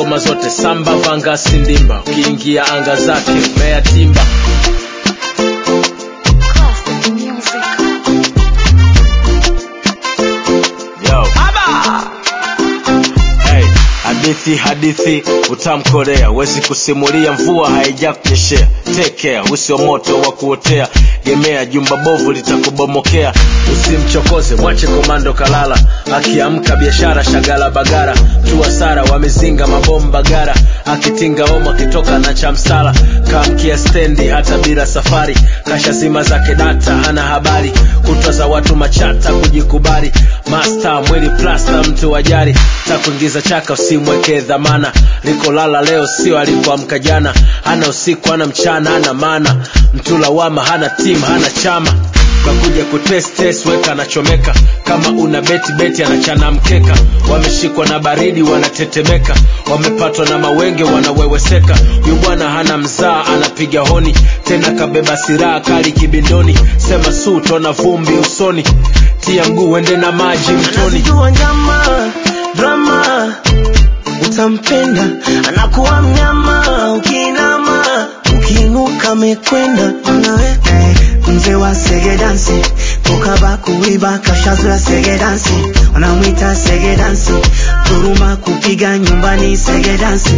ngoma zote samba vanga sindimba, ukiingia anga zake mea timba. Yo hey, hadithi utamkorea, wezi kusimulia mvua haijakunyeshea. Take care, usio moto wa kuotea, gemea jumba bovu litakubomokea. Usimchokoze, mwache komando kalala, akiamka biashara shagala bagara. Tua sara wamezinga mabomba gara, akitinga oma kitoka na chamsala. Kamkia stendi hata bila safari, kasha zima zake data hana habari. Kutwa za watu machata kujikubali, master mwili plaster mtu wajari. Takuingiza chaka usimweke dhamana, liko lala leo sio alikuamka jana. Hana usiku hana mchana hana maana, mtu lawama hana team hana chama. Kakuja kutest weka anachomeka, kama una beti anachana mkeka. Wameshikwa na baridi wanatetemeka, wamepatwa na mawenge wanaweweseka. Yu bwana hana mzaa anapiga honi, tena kabeba silaha kali kibindoni. Sema su tona vumbi usoni, tia mguu ende na maji mtoni. Anazijua njama, drama, utampenda, anakuwa mnyama. Ukiinama, ukiinuka mekwenda. Mzee wa sege dansi, toka bakuiba kashazoea sege dansi. Wanamuita sege dansi, turuma kupiga nyumbani sege dansi.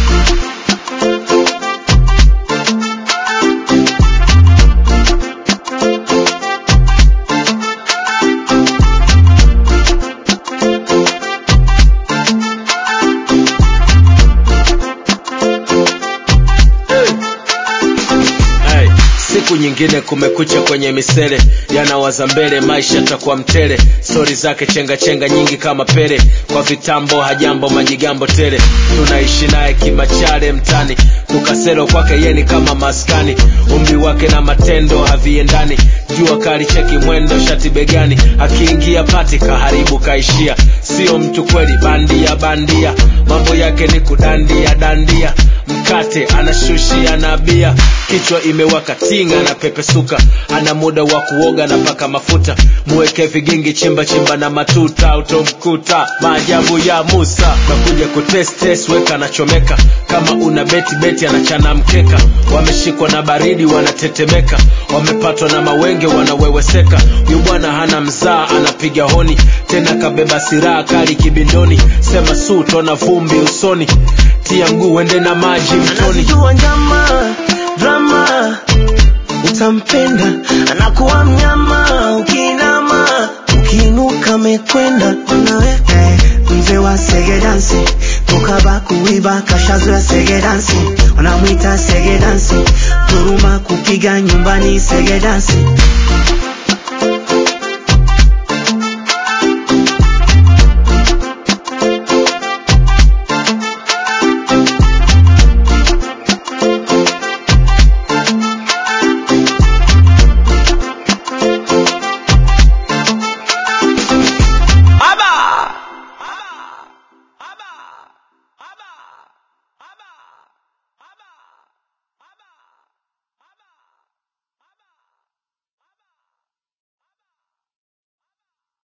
Siku nyingine kumekucha kwenye misele, yanawaza mbele maisha takuwa mtele. Story zake chenga nyingi kama pere, kwa vitambo hajambo majigambo tele. Tunaishi naye kimachare mtani, tukaselo kwake yeni kama maskani. Umri wake na matendo haviendani, jua kali cheki mwendo shati begani. Akiingia pati kaharibu kaishia, sio mtu kweli bandia. Mambo yake ni kudandia, mkate anashushi anabia. Kichwa imewaka tinga na pepesuka, ana muda wa kuoga na paka mafuta. Muweke vigingi chimba na matuta, utomkuta maajabu ya Musa. Kakuja kutest weka anachomeka, kama una beti anachana mkeka. Wameshikwa na baridi wanatetemeka, wamepatwa na mawenge wanaweweseka. Yu bwana hana mzaa anapiga honi, tena kabeba silaha kali kibindoni. Sema su tona vumbi usoni, tia mguu ende na maji mtoni. Anazijua njama, drama, utampenda, anakuwa mnyama. Ukiinama, ukiinuka mekwenda. Mzee wa sege dansi, toka bakuiba kashazoea sege dansi. Wanamuita sege dansi, turuma kupiga nyumbani sege dansi.